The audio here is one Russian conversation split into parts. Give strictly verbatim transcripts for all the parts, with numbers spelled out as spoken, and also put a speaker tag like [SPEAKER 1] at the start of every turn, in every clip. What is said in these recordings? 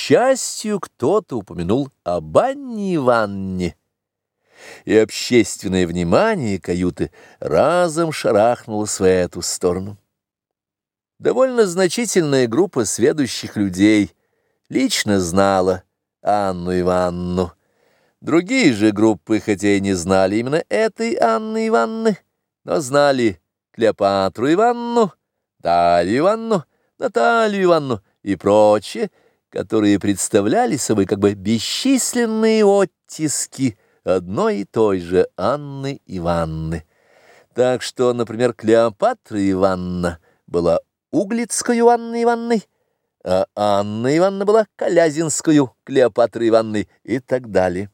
[SPEAKER 1] счастью, кто-то упомянул об Анне Ивановне, и общественное внимание каюты разом шарахнулось в эту сторону. Довольно значительная группа сведущих людей лично знала Анну Ивановну. Другие же группы, хотя и не знали именно этой Анны Ивановны, но знали Клеопатру Ивановну, Дарью Ивановну, Наталью Ивановну и прочее, которые представляли собой как бы бесчисленные оттиски одной и той же Анны Ивановны. Так что, например, Клеопатра Ивановна была Углицкою Анной Ивановной, а Анна Ивановна была Колязинскою Клеопатрой Ивановной и так далее.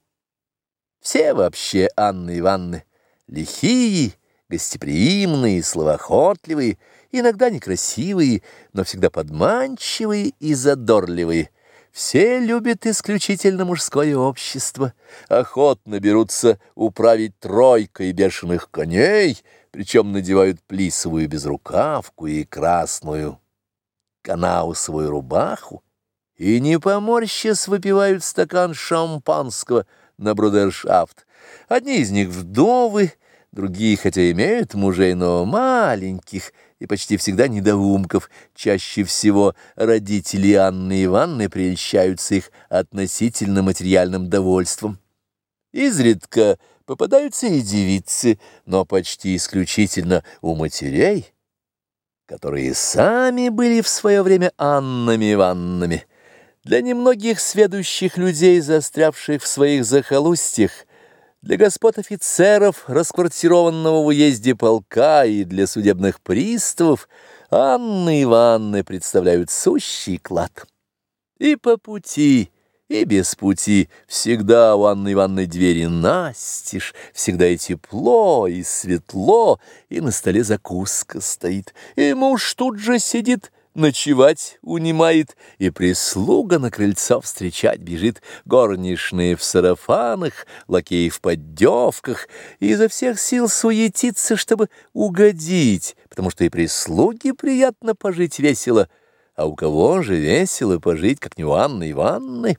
[SPEAKER 1] Все вообще Анны Ивановны лихие, гостеприимные, словоохотливые, иногда некрасивые, но всегда подманчивые и задорливые. Все любят исключительно мужское общество, охотно берутся управить тройкой бешеных коней, причем надевают плисовую безрукавку и красную канаусовую рубаху, и не поморщась выпивают стакан шампанского на брудершафт. Одни из них вдовы, другие, хотя имеют мужей, но маленьких и почти всегда недоумков. Чаще всего родители Анны Ивановны прельщаются их относительно материальным довольством. Изредка попадаются и девицы, но почти исключительно у матерей, которые сами были в свое время Аннами Ивановнами. Для немногих сведущих людей, застрявших в своих захолустьях, для господ офицеров, расквартированного в уезде полка, и для судебных приставов Анны Ивановны представляют сущий клад. И по пути, и без пути всегда у Анны Ивановны двери настежь, всегда и тепло, и светло, и на столе закуска стоит, и муж тут же сидит, ночевать унимает, и прислуга на крыльцо встречать бежит, горничные в сарафанах, лакеи в поддевках, и изо всех сил суетится, чтобы угодить, потому что и прислуге приятно пожить весело, а у кого же весело пожить, как не у Анны Ивановны?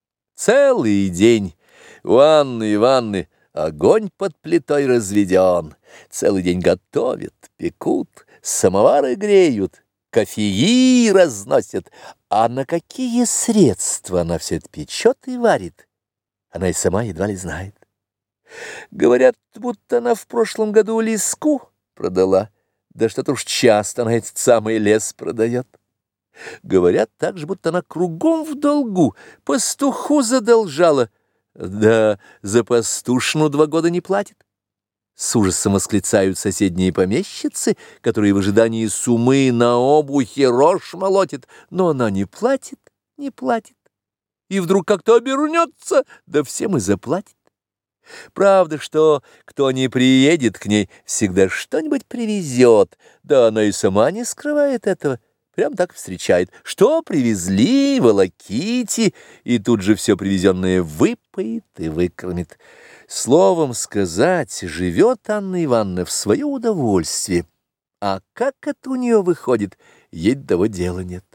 [SPEAKER 1] Целый день у Анны Ивановны огонь под плитой разведен, целый день готовят, пекут, самовары греют, кофеи разносят, а на какие средства она все это печет и варит, она и сама едва ли знает. Говорят, будто она в прошлом году леску продала, да что-то уж часто она этот самый лес продает. Говорят также, будто она кругом в долгу, пастуху задолжала, да за пастушну два года не платит. С ужасом восклицают соседние помещицы, которые в ожидании суммы на обухе рожь молотит, но она не платит, не платит. И вдруг как-то обернется, да всем и заплатит. Правда, что кто не приедет к ней, всегда что-нибудь привезет, да она и сама не скрывает этого. Прям так встречает. Что привезли, волоките, и тут же все привезенное выпоет и выкормит. Словом сказать, живет Анна Ивановна в свое удовольствие. А как это у нее выходит, ей до того дела нет.